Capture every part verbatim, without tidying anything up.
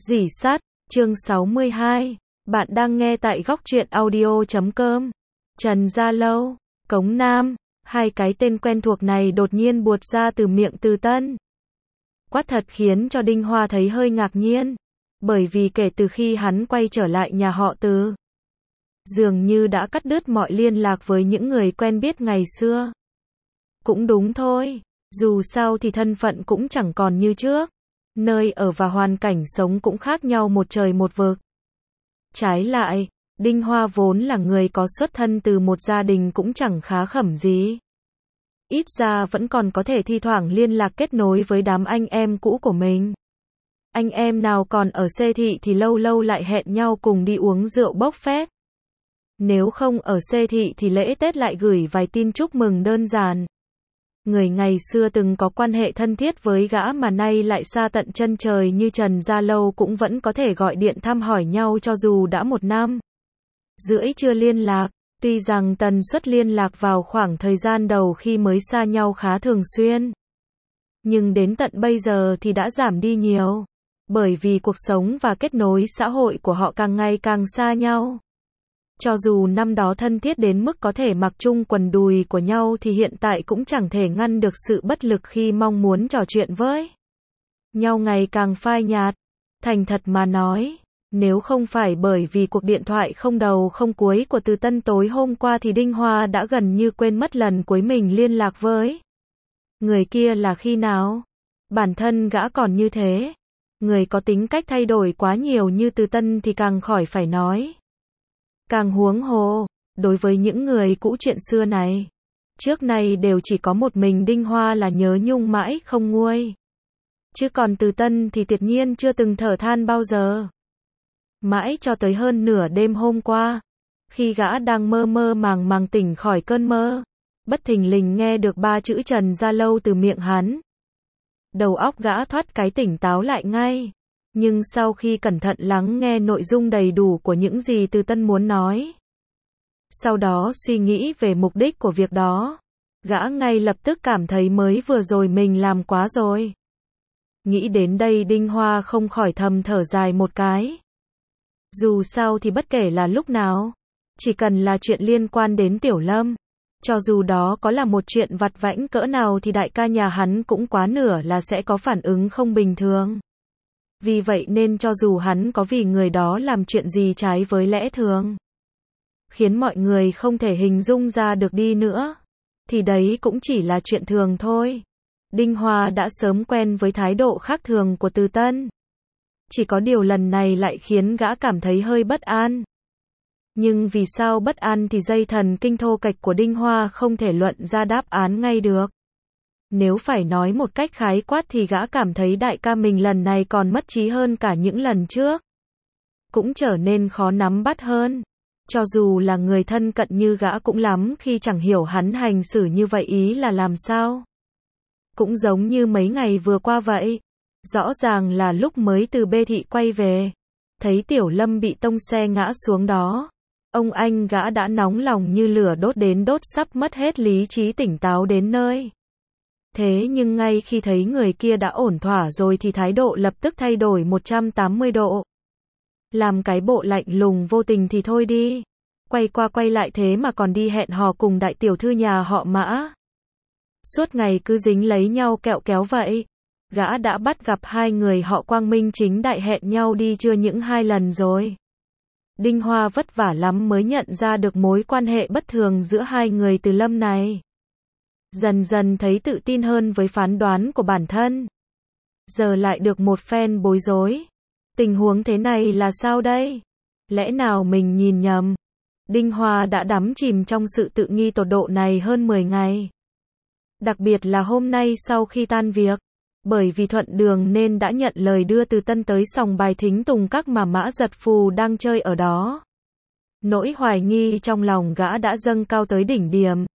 Rỉ sắt, chương sáu mươi hai. Bạn đang nghe tại góc truyện audio chấm com. Trần Gia Lâu, Cống Nam, hai cái tên quen thuộc này đột nhiên buột ra từ miệng Từ Tân. Quát thật khiến cho Đinh Hoa thấy hơi ngạc nhiên, bởi vì kể từ khi hắn quay trở lại nhà họ Từ, dường như đã cắt đứt mọi liên lạc với những người quen biết ngày xưa. Cũng đúng thôi, dù sao thì thân phận cũng chẳng còn như trước. Nơi ở và hoàn cảnh sống cũng khác nhau một trời một vực. Trái lại, Đinh Hoa vốn là người có xuất thân từ một gia đình cũng chẳng khá khẩm gì. Ít ra vẫn còn có thể thi thoảng liên lạc kết nối với đám anh em cũ của mình. Anh em nào còn ở xê thị thì lâu lâu lại hẹn nhau cùng đi uống rượu bốc phét. Nếu không ở xê thị thì lễ Tết lại gửi vài tin chúc mừng đơn giản. Người ngày xưa từng có quan hệ thân thiết với gã mà nay lại xa tận chân trời như Trần Gia Lâu cũng vẫn có thể gọi điện thăm hỏi nhau cho dù đã một năm rưỡi chưa liên lạc. Tuy rằng tần suất liên lạc vào khoảng thời gian đầu khi mới xa nhau khá thường xuyên, nhưng đến tận bây giờ thì đã giảm đi nhiều, bởi vì cuộc sống và kết nối xã hội của họ càng ngày càng xa nhau. Cho dù năm đó thân thiết đến mức có thể mặc chung quần đùi của nhau thì hiện tại cũng chẳng thể ngăn được sự bất lực khi mong muốn trò chuyện với nhau ngày càng phai nhạt. Thành thật mà nói, nếu không phải bởi vì cuộc điện thoại không đầu không cuối của Từ Tân tối hôm qua thì Đinh Hoa đã gần như quên mất lần cuối mình liên lạc với người kia là khi nào. Bản thân gã còn như thế, người có tính cách thay đổi quá nhiều như Từ Tân thì càng khỏi phải nói. Càng huống hồ, đối với những người cũ chuyện xưa này, trước nay đều chỉ có một mình Đinh Hoa là nhớ nhung mãi không nguôi. Chứ còn Từ Tân thì tuyệt nhiên chưa từng thở than bao giờ. Mãi cho tới hơn nửa đêm hôm qua, khi gã đang mơ mơ màng màng tỉnh khỏi cơn mơ, bất thình lình nghe được ba chữ Trần Gia Lâu từ miệng hắn. Đầu óc gã thoát cái tỉnh táo lại ngay. Nhưng sau khi cẩn thận lắng nghe nội dung đầy đủ của những gì Từ Tân muốn nói, sau đó suy nghĩ về mục đích của việc đó, gã ngay lập tức cảm thấy mới vừa rồi mình làm quá rồi. Nghĩ đến đây Đinh Hoa không khỏi thầm thở dài một cái. Dù sao thì bất kể là lúc nào, chỉ cần là chuyện liên quan đến Tiểu Lâm, cho dù đó có là một chuyện vặt vãnh cỡ nào thì đại ca nhà hắn cũng quá nửa là sẽ có phản ứng không bình thường. Vì vậy nên cho dù hắn có vì người đó làm chuyện gì trái với lẽ thường, khiến mọi người không thể hình dung ra được đi nữa, thì đấy cũng chỉ là chuyện thường thôi. Đinh Hoa đã sớm quen với thái độ khác thường của Từ Tân. Chỉ có điều lần này lại khiến gã cảm thấy hơi bất an. Nhưng vì sao bất an thì dây thần kinh thô kệch của Đinh Hoa không thể luận ra đáp án ngay được. Nếu phải nói một cách khái quát thì gã cảm thấy đại ca mình lần này còn mất trí hơn cả những lần trước. Cũng trở nên khó nắm bắt hơn. Cho dù là người thân cận như gã cũng lắm khi chẳng hiểu hắn hành xử như vậy ý là làm sao. Cũng giống như mấy ngày vừa qua vậy. Rõ ràng là lúc mới từ Bê Thị quay về, thấy Tiểu Lâm bị tông xe ngã xuống đó. Ông anh gã đã nóng lòng như lửa đốt đến đốt sắp mất hết lý trí tỉnh táo đến nơi. Thế nhưng ngay khi thấy người kia đã ổn thỏa rồi thì thái độ lập tức thay đổi một trăm tám mươi độ. Làm cái bộ lạnh lùng vô tình thì thôi đi. Quay qua quay lại thế mà còn đi hẹn hò cùng đại tiểu thư nhà họ Mã. Suốt ngày cứ dính lấy nhau kẹo kéo vậy. Gã đã bắt gặp hai người họ quang minh chính đại hẹn nhau đi chưa những hai lần rồi. Đinh Hoa vất vả lắm mới nhận ra được mối quan hệ bất thường giữa hai người Từ Lâm này. Dần dần thấy tự tin hơn với phán đoán của bản thân. Giờ lại được một phen bối rối. Tình huống thế này là sao đây? Lẽ nào mình nhìn nhầm? Đinh Hoa đã đắm chìm trong sự tự nghi tột độ này hơn mười ngày. Đặc biệt là hôm nay sau khi tan việc. Bởi vì thuận đường nên đã nhận lời đưa Từ Tân tới sòng bài thính tùng các mà Mã Giật Phù đang chơi ở đó. Nỗi hoài nghi trong lòng gã đã dâng cao tới đỉnh điểm.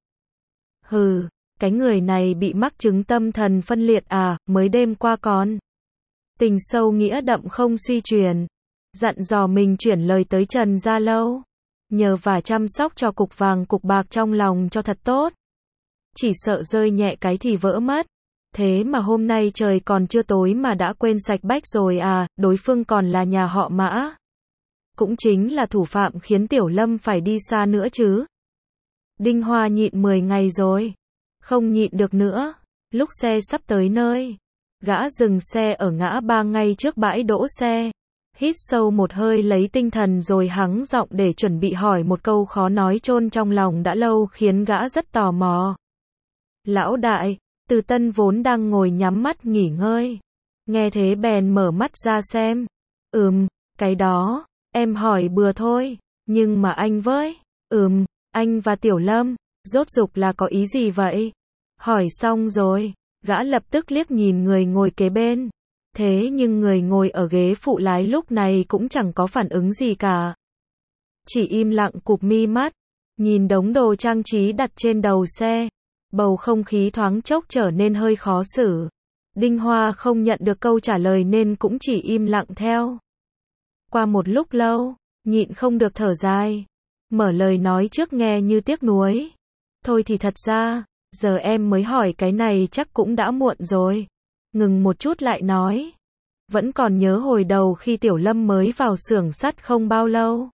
Hừ, cái người này bị mắc chứng tâm thần phân liệt à, mới đêm qua còn tình sâu nghĩa đậm không suy truyền. Dặn dò mình chuyển lời tới Trần Gia Lâu, nhờ và chăm sóc cho cục vàng cục bạc trong lòng cho thật tốt. Chỉ sợ rơi nhẹ cái thì vỡ mất. Thế mà hôm nay trời còn chưa tối mà đã quên sạch bách rồi à, đối phương còn là nhà họ Mã. Cũng chính là thủ phạm khiến Tiểu Lâm phải đi xa nữa chứ. Đinh Hoa nhịn mười ngày rồi. Không nhịn được nữa. Lúc xe sắp tới nơi, gã dừng xe ở ngã ba ngay trước bãi đỗ xe. Hít sâu một hơi lấy tinh thần rồi hắng giọng để chuẩn bị hỏi một câu khó nói chôn trong lòng đã lâu khiến gã rất tò mò. Lão đại, Từ Tân vốn đang ngồi nhắm mắt nghỉ ngơi. Nghe thế bèn mở mắt ra xem. Ừm, cái đó, em hỏi bừa thôi, nhưng mà anh với, ừm, anh và Tiểu Lâm, rốt rục là có ý gì vậy? Hỏi xong rồi, gã lập tức liếc nhìn người ngồi kế bên. Thế nhưng người ngồi ở ghế phụ lái lúc này cũng chẳng có phản ứng gì cả. Chỉ im lặng cụp mi mắt, nhìn đống đồ trang trí đặt trên đầu xe. Bầu không khí thoáng chốc trở nên hơi khó xử. Đinh Hoa không nhận được câu trả lời nên cũng chỉ im lặng theo. Qua một lúc lâu, nhịn không được thở dài. Mở lời nói trước nghe như tiếc nuối. Thôi thì thật ra, giờ em mới hỏi cái này chắc cũng đã muộn rồi. Ngừng một chút lại nói. Vẫn còn nhớ hồi đầu khi Tiểu Lâm mới vào xưởng sắt không bao lâu.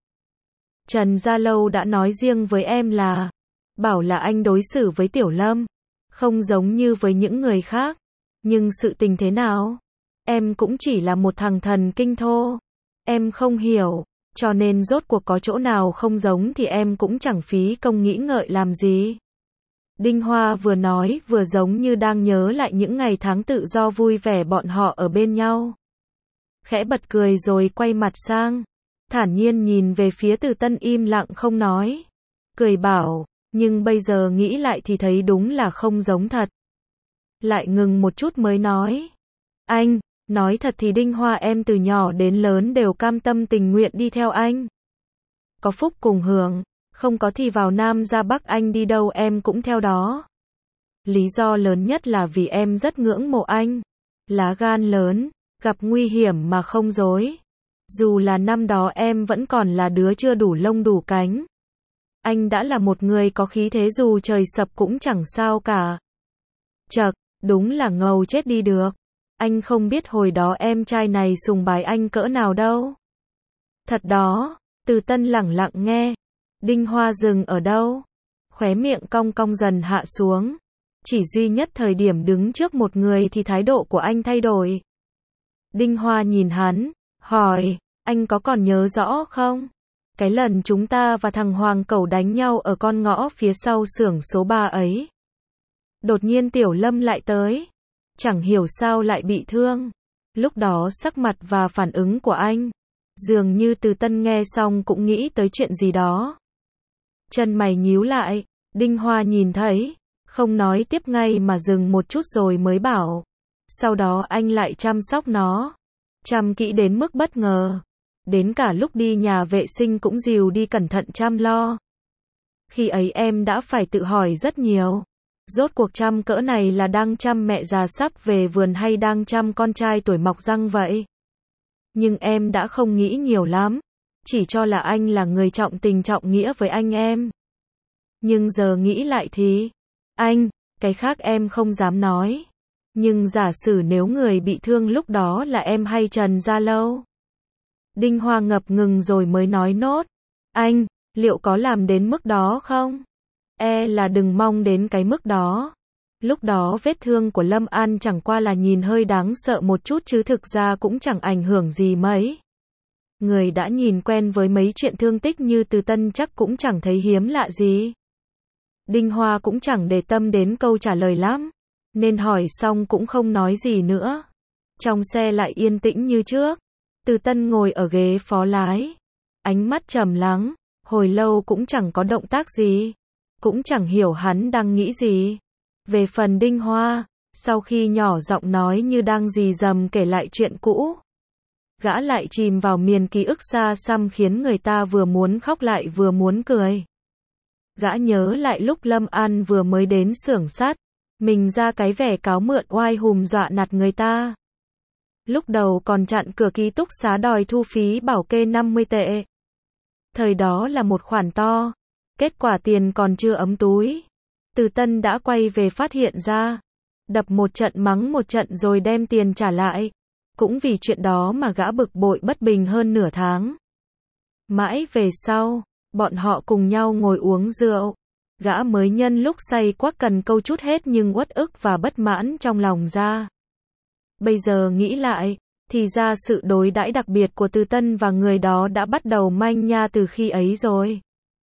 Trần Gia Lâu đã nói riêng với em là, bảo là anh đối xử với Tiểu Lâm không giống như với những người khác. Nhưng sự tình thế nào? Em cũng chỉ là một thằng thần kinh thô. Em không hiểu, cho nên rốt cuộc có chỗ nào không giống thì em cũng chẳng phí công nghĩ ngợi làm gì. Đinh Hoa vừa nói vừa giống như đang nhớ lại những ngày tháng tự do vui vẻ bọn họ ở bên nhau. Khẽ bật cười rồi quay mặt sang, thản nhiên nhìn về phía Từ Tân im lặng không nói. Cười bảo, nhưng bây giờ nghĩ lại thì thấy đúng là không giống thật. Lại ngừng một chút mới nói. Anh, nói thật thì Đinh Hoa em từ nhỏ đến lớn đều cam tâm tình nguyện đi theo anh. Có phúc cùng hưởng, không có thì vào Nam ra Bắc anh đi đâu em cũng theo đó. Lý do lớn nhất là vì em rất ngưỡng mộ anh. Lá gan lớn, gặp nguy hiểm mà không dối. Dù là năm đó em vẫn còn là đứa chưa đủ lông đủ cánh. Anh đã là một người có khí thế dù trời sập cũng chẳng sao cả. Chậc, đúng là ngầu chết đi được. Anh không biết hồi đó em trai này sùng bái anh cỡ nào đâu. Thật đó, Từ Tân lẳng lặng nghe. Đinh Hoa dừng ở đâu? Khóe miệng cong cong dần hạ xuống. Chỉ duy nhất thời điểm đứng trước một người thì thái độ của anh thay đổi. Đinh Hoa nhìn hắn, hỏi, anh có còn nhớ rõ không? Cái lần chúng ta và thằng Hoàng Cẩu đánh nhau ở con ngõ phía sau xưởng số ba ấy. Đột nhiên Tiểu Lâm lại tới. Chẳng hiểu sao lại bị thương. Lúc đó sắc mặt và phản ứng của anh, dường như Từ Tân nghe xong cũng nghĩ tới chuyện gì đó. Chân mày nhíu lại, Đinh Hoa nhìn thấy, không nói tiếp ngay mà dừng một chút rồi mới bảo. Sau đó anh lại chăm sóc nó. Chăm kỹ đến mức bất ngờ. Đến cả lúc đi nhà vệ sinh cũng dìu đi cẩn thận chăm lo. Khi ấy em đã phải tự hỏi rất nhiều. Rốt cuộc chăm cỡ này là đang chăm mẹ già sắp về vườn hay đang chăm con trai tuổi mọc răng vậy? Nhưng em đã không nghĩ nhiều lắm. Chỉ cho là anh là người trọng tình trọng nghĩa với anh em. Nhưng giờ nghĩ lại thì, anh, cái khác em không dám nói. Nhưng giả sử nếu người bị thương lúc đó là em hay Trần Gia Lâu? Đinh Hoa ngập ngừng rồi mới nói nốt. Anh, liệu có làm đến mức đó không? E là đừng mong đến cái mức đó. Lúc đó vết thương của Lâm An chẳng qua là nhìn hơi đáng sợ một chút chứ thực ra cũng chẳng ảnh hưởng gì mấy. Người đã nhìn quen với mấy chuyện thương tích như Từ Tân chắc cũng chẳng thấy hiếm lạ gì. Đinh Hoa cũng chẳng để tâm đến câu trả lời lắm, nên hỏi xong cũng không nói gì nữa. Trong xe lại yên tĩnh như trước. Từ Tân ngồi ở ghế phó lái, ánh mắt trầm lắng, hồi lâu cũng chẳng có động tác gì, cũng chẳng hiểu hắn đang nghĩ gì. Về phần Đinh Hoa, sau khi nhỏ giọng nói như đang rì rầm kể lại chuyện cũ, gã lại chìm vào miền ký ức xa xăm khiến người ta vừa muốn khóc lại vừa muốn cười. Gã nhớ lại lúc Lâm An vừa mới đến xưởng sắt, mình ra cái vẻ cáo mượn oai hùm dọa nạt người ta. Lúc đầu còn chặn cửa ký túc xá đòi thu phí bảo kê năm mươi tệ. Thời đó là một khoản to, kết quả tiền còn chưa ấm túi. Từ Tân đã quay về phát hiện ra, đập một trận mắng một trận rồi đem tiền trả lại. Cũng vì chuyện đó mà gã bực bội bất bình hơn nửa tháng. Mãi về sau, bọn họ cùng nhau ngồi uống rượu. Gã mới nhân lúc say quắc cần câu chút hết nhưng uất ức và bất mãn trong lòng ra. Bây giờ nghĩ lại, thì ra sự đối đãi đặc biệt của Từ Tân và người đó đã bắt đầu manh nha từ khi ấy rồi.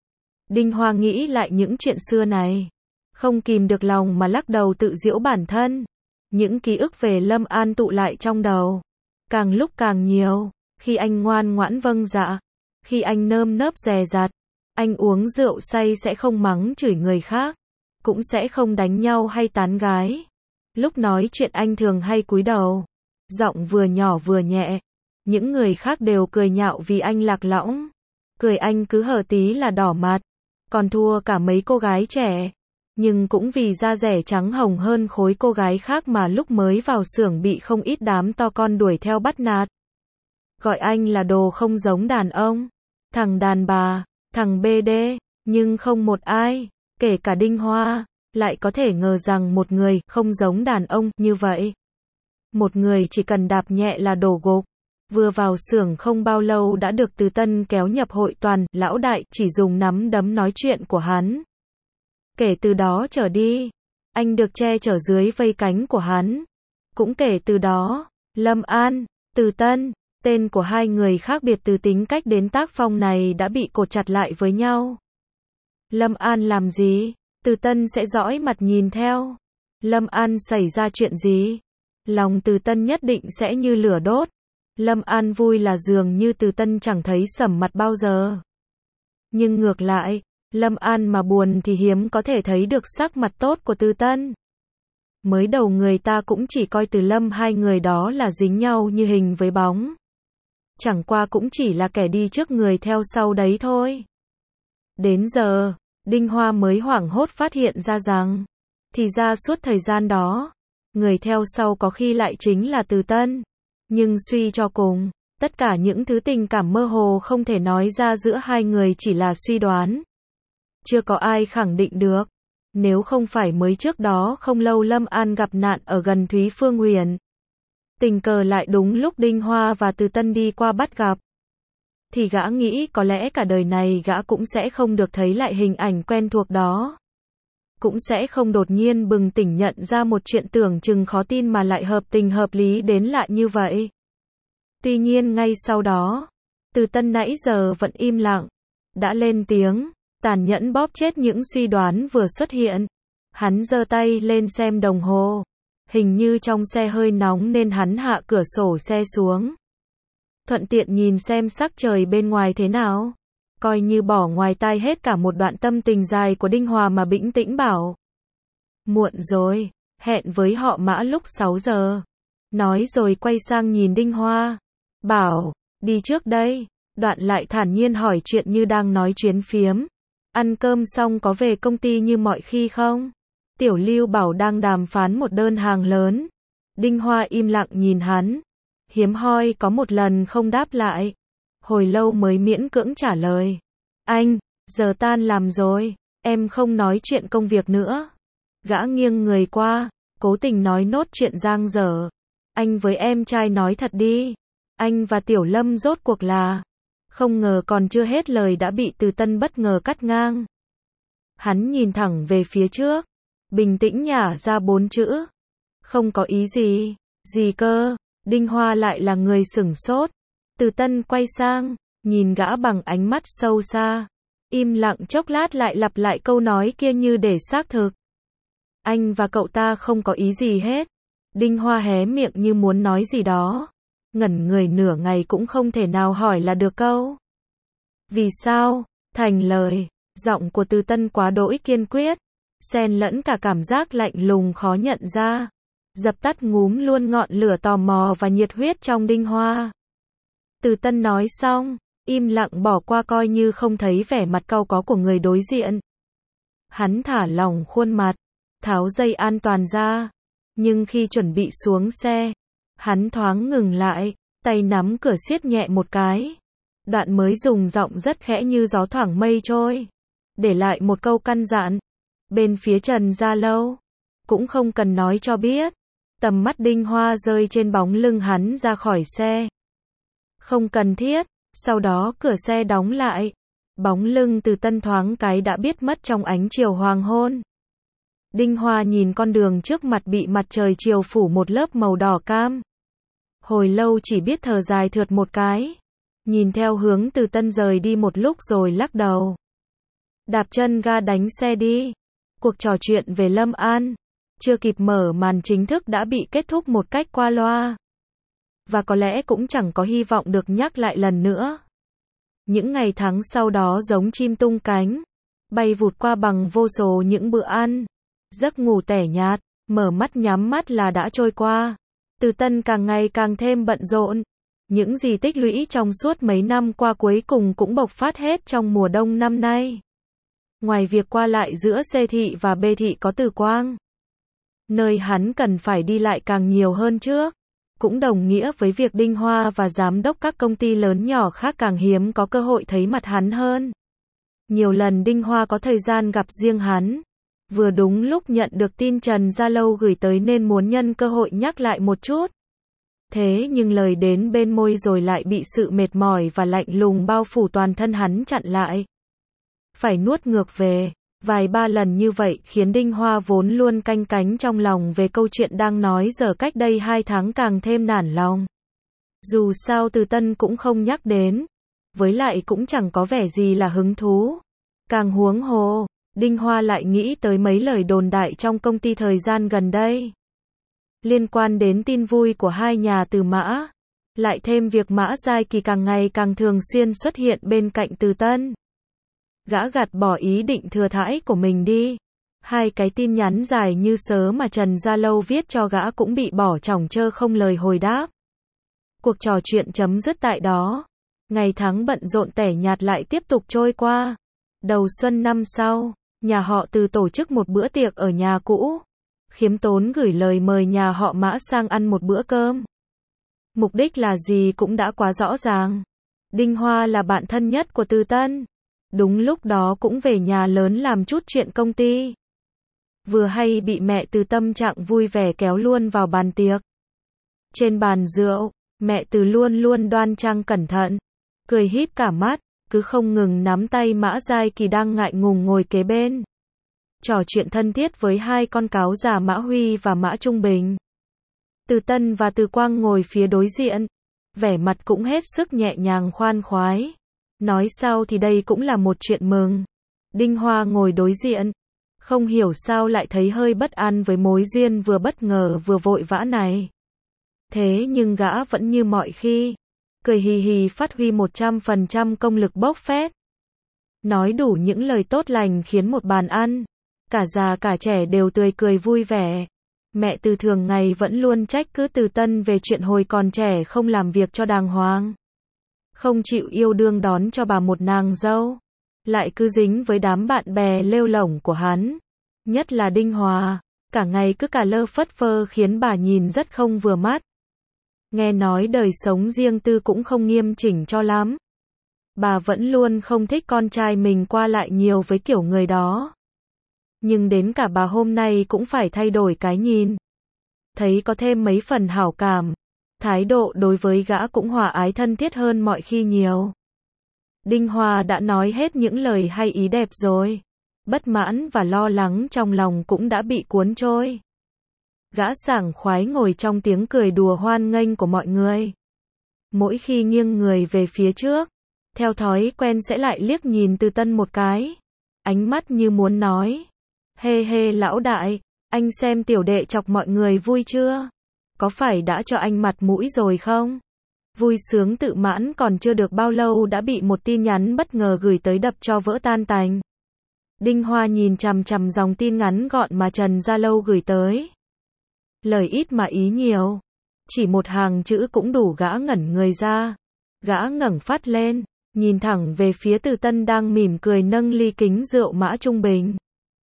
Đinh Hoa nghĩ lại những chuyện xưa này, không kìm được lòng mà lắc đầu tự giễu bản thân. Những ký ức về Lâm An tụ lại trong đầu, càng lúc càng nhiều. Khi anh ngoan ngoãn vâng dạ, khi anh nơm nớp dè dặt, anh uống rượu say sẽ không mắng chửi người khác, cũng sẽ không đánh nhau hay tán gái. Lúc nói chuyện anh thường hay cúi đầu, giọng vừa nhỏ vừa nhẹ. Những người khác đều cười nhạo vì anh lạc lõng, cười anh cứ hở tí là đỏ mặt, còn thua cả mấy cô gái trẻ. Nhưng cũng vì da rẻ trắng hồng hơn khối cô gái khác mà lúc mới vào xưởng bị không ít đám to con đuổi theo bắt nạt. Gọi anh là đồ không giống đàn ông, thằng đàn bà, thằng bê đê, nhưng không một ai, kể cả Đinh Hoa, lại có thể ngờ rằng một người không giống đàn ông như vậy. Một người chỉ cần đạp nhẹ là đổ gục. Vừa vào xưởng không bao lâu đã được Từ Tân kéo nhập hội toàn, lão đại chỉ dùng nắm đấm nói chuyện của hắn. Kể từ đó trở đi, anh được che chở dưới vây cánh của hắn. Cũng kể từ đó, Lâm An, Từ Tân, tên của hai người khác biệt từ tính cách đến tác phong này đã bị cột chặt lại với nhau. Lâm An làm gì, Từ Tân sẽ dõi mặt nhìn theo. Lâm An xảy ra chuyện gì, lòng Từ Tân nhất định sẽ như lửa đốt. Lâm An vui là dường như Từ Tân chẳng thấy sầm mặt bao giờ. Nhưng ngược lại, Lâm An mà buồn thì hiếm có thể thấy được sắc mặt tốt của Từ Tân. Mới đầu người ta cũng chỉ coi Từ Lâm hai người đó là dính nhau như hình với bóng. Chẳng qua cũng chỉ là kẻ đi trước người theo sau đấy thôi. Đến giờ, Đinh Hoa mới hoảng hốt phát hiện ra rằng, thì ra suốt thời gian đó, người theo sau có khi lại chính là Từ Tân. Nhưng suy cho cùng, tất cả những thứ tình cảm mơ hồ không thể nói ra giữa hai người chỉ là suy đoán. Chưa có ai khẳng định được. Nếu không phải mới trước đó không lâu Lâm An gặp nạn ở gần Thúy Phương Huyền, tình cờ lại đúng lúc Đinh Hoa và Từ Tân đi qua bắt gặp, thì gã nghĩ có lẽ cả đời này gã cũng sẽ không được thấy lại hình ảnh quen thuộc đó. Cũng sẽ không đột nhiên bừng tỉnh nhận ra một chuyện tưởng chừng khó tin mà lại hợp tình hợp lý đến lạ như vậy. Tuy nhiên ngay sau đó, Từ Tân nãy giờ vẫn im lặng, đã lên tiếng, tàn nhẫn bóp chết những suy đoán vừa xuất hiện. Hắn giơ tay lên xem đồng hồ. Hình như trong xe hơi nóng nên hắn hạ cửa sổ xe xuống. Thuận tiện nhìn xem sắc trời bên ngoài thế nào. Coi như bỏ ngoài tai hết cả một đoạn tâm tình dài của Đinh Hòa mà bĩnh tĩnh bảo. Muộn rồi, hẹn với họ Mã lúc sáu giờ. Nói rồi quay sang nhìn Đinh Hoa. Bảo, đi trước đây. Đoạn lại thản nhiên hỏi chuyện như đang nói chuyến phiếm. Ăn cơm xong có về công ty như mọi khi không? Tiểu Lưu bảo đang đàm phán một đơn hàng lớn. Đinh Hoa im lặng nhìn hắn. Hiếm hoi có một lần không đáp lại. Hồi lâu mới miễn cưỡng trả lời. Anh, giờ tan làm rồi, em không nói chuyện công việc nữa. Gã nghiêng người qua, cố tình nói nốt chuyện giang dở. Anh với em trai nói thật đi. Anh và Tiểu Lâm rốt cuộc là... Không ngờ còn chưa hết lời đã bị Từ Tân bất ngờ cắt ngang. Hắn nhìn thẳng về phía trước, bình tĩnh nhả ra bốn chữ. Không có ý gì, gì cơ, Đinh Hoa lại là người sửng sốt. Từ Tân quay sang, nhìn gã bằng ánh mắt sâu xa. Im lặng chốc lát lại lặp lại câu nói kia như để xác thực. Anh và cậu ta không có ý gì hết. Đinh Hoa hé miệng như muốn nói gì đó. Ngẩn người nửa ngày cũng không thể nào hỏi là được câu. Vì sao? Thành lời, giọng của Từ Tân quá đỗi kiên quyết, xen lẫn cả cảm giác lạnh lùng khó nhận ra, dập tắt ngúm luôn ngọn lửa tò mò và nhiệt huyết trong Đinh Hoa. Từ Tân nói xong, im lặng bỏ qua coi như không thấy vẻ mặt cau có của người đối diện. Hắn thả lỏng khuôn mặt, tháo dây an toàn ra, nhưng khi chuẩn bị xuống xe, hắn thoáng ngừng lại, tay nắm cửa siết nhẹ một cái. Đoạn mới dùng giọng rất khẽ như gió thoảng mây trôi, để lại một câu căn dặn. Bên phía Trần Gia Lâu, cũng không cần nói cho biết. Tầm mắt Đinh Hoa rơi trên bóng lưng hắn ra khỏi xe. Không cần thiết, sau đó cửa xe đóng lại. Bóng lưng Từ Tân thoáng cái đã biết mất trong ánh chiều hoàng hôn. Đinh Hoa nhìn con đường trước mặt bị mặt trời chiều phủ một lớp màu đỏ cam. Hồi lâu chỉ biết thở dài thượt một cái. Nhìn theo hướng Từ Tân rời đi một lúc rồi lắc đầu. Đạp chân ga đánh xe đi. Cuộc trò chuyện về Lâm An chưa kịp mở màn chính thức đã bị kết thúc một cách qua loa. Và có lẽ cũng chẳng có hy vọng được nhắc lại lần nữa. Những ngày tháng sau đó giống chim tung cánh, bay vụt qua bằng vô số những bữa ăn, giấc ngủ tẻ nhạt, mở mắt nhắm mắt là đã trôi qua. Từ Tân càng ngày càng thêm bận rộn. Những gì tích lũy trong suốt mấy năm qua cuối cùng cũng bộc phát hết trong mùa đông năm nay. Ngoài việc qua lại giữa C thị và B thị có Từ Quang, nơi hắn cần phải đi lại càng nhiều hơn trước, cũng đồng nghĩa với việc Đinh Hoa và giám đốc các công ty lớn nhỏ khác càng hiếm có cơ hội thấy mặt hắn hơn. Nhiều lần Đinh Hoa có thời gian gặp riêng hắn, vừa đúng lúc nhận được tin Trần Gia Lâu gửi tới nên muốn nhân cơ hội nhắc lại một chút. Thế nhưng lời đến bên môi rồi lại bị sự mệt mỏi và lạnh lùng bao phủ toàn thân hắn chặn lại. Phải nuốt ngược về. Vài ba lần như vậy khiến Đinh Hoa vốn luôn canh cánh trong lòng về câu chuyện đang nói giờ cách đây hai tháng càng thêm nản lòng. Dù sao Từ Tân cũng không nhắc đến, với lại cũng chẳng có vẻ gì là hứng thú. Càng huống hồ, Đinh Hoa lại nghĩ tới mấy lời đồn đại trong công ty thời gian gần đây. Liên quan đến tin vui của hai nhà Từ Mã, lại thêm việc Mã Giai Kỳ càng ngày càng thường xuyên xuất hiện bên cạnh Từ Tân. Gã gạt bỏ ý định thừa thãi của mình đi. Hai cái tin nhắn dài như sớ mà Trần Gia Lâu viết cho gã cũng bị bỏ trỏng trơ không lời hồi đáp. Cuộc trò chuyện chấm dứt tại đó. Ngày tháng bận rộn tẻ nhạt lại tiếp tục trôi qua. Đầu xuân năm sau, nhà họ Từ tổ chức một bữa tiệc ở nhà cũ. Khiêm tốn gửi lời mời nhà họ Mã sang ăn một bữa cơm. Mục đích là gì cũng đã quá rõ ràng. Đinh Hoa là bạn thân nhất của Từ Tân. Đúng lúc đó cũng về nhà lớn làm chút chuyện công ty. Vừa hay bị mẹ Từ tâm trạng vui vẻ kéo luôn vào bàn tiệc. Trên bàn rượu, mẹ Từ luôn luôn đoan trang cẩn thận, cười híp cả mắt, cứ không ngừng nắm tay Mã Giai Kỳ đang ngại ngùng ngồi kế bên. Trò chuyện thân thiết với hai con cáo già Mã Huy và Mã Trung Bình. Từ Tân và Từ Quang ngồi phía đối diện, vẻ mặt cũng hết sức nhẹ nhàng khoan khoái. Nói sao thì đây cũng là một chuyện mừng. Đinh Hoa ngồi đối diện, không hiểu sao lại thấy hơi bất an với mối duyên vừa bất ngờ vừa vội vã này. Thế nhưng gã vẫn như mọi khi, cười hì hì phát huy một trăm phần trăm công lực bốc phét. Nói đủ những lời tốt lành khiến một bàn ăn, cả già cả trẻ đều tươi cười vui vẻ. Mẹ Từ thường ngày vẫn luôn trách cứ Từ Tân về chuyện hồi còn trẻ không làm việc cho đàng hoàng. Không chịu yêu đương đón cho bà một nàng dâu. Lại cứ dính với đám bạn bè lêu lổng của hắn. Nhất là Đinh Hòa, cả ngày cứ cả lơ phất phơ khiến bà nhìn rất không vừa mắt. Nghe nói đời sống riêng tư cũng không nghiêm chỉnh cho lắm. Bà vẫn luôn không thích con trai mình qua lại nhiều với kiểu người đó. Nhưng đến cả bà hôm nay cũng phải thay đổi cái nhìn. Thấy có thêm mấy phần hảo cảm. Thái độ đối với gã cũng hòa ái thân thiết hơn mọi khi nhiều. Đinh Hoa đã nói hết những lời hay ý đẹp rồi. Bất mãn và lo lắng trong lòng cũng đã bị cuốn trôi. Gã sảng khoái ngồi trong tiếng cười đùa hoan nghênh của mọi người. Mỗi khi nghiêng người về phía trước, theo thói quen sẽ lại liếc nhìn Từ Tân một cái. Ánh mắt như muốn nói. Hê hê lão đại, anh xem tiểu đệ chọc mọi người vui chưa? Có phải đã cho anh mặt mũi rồi không? Vui sướng tự mãn còn chưa được bao lâu đã bị một tin nhắn bất ngờ gửi tới đập cho vỡ tan tành. Đinh Hoa nhìn chằm chằm dòng tin ngắn gọn mà Trần Gia Lâu gửi tới. Lời ít mà ý nhiều. Chỉ một hàng chữ cũng đủ gã ngẩn người ra. Gã ngẩng phát lên, nhìn thẳng về phía Từ Tân đang mỉm cười nâng ly kính rượu Mã Trung Bình.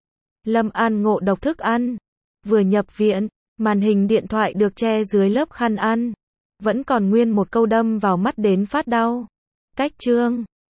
Lâm An ngộ độc thức ăn. Vừa nhập viện, màn hình điện thoại được che dưới lớp khăn ăn. Vẫn còn nguyên một câu đâm vào mắt đến phát đau. Cách chương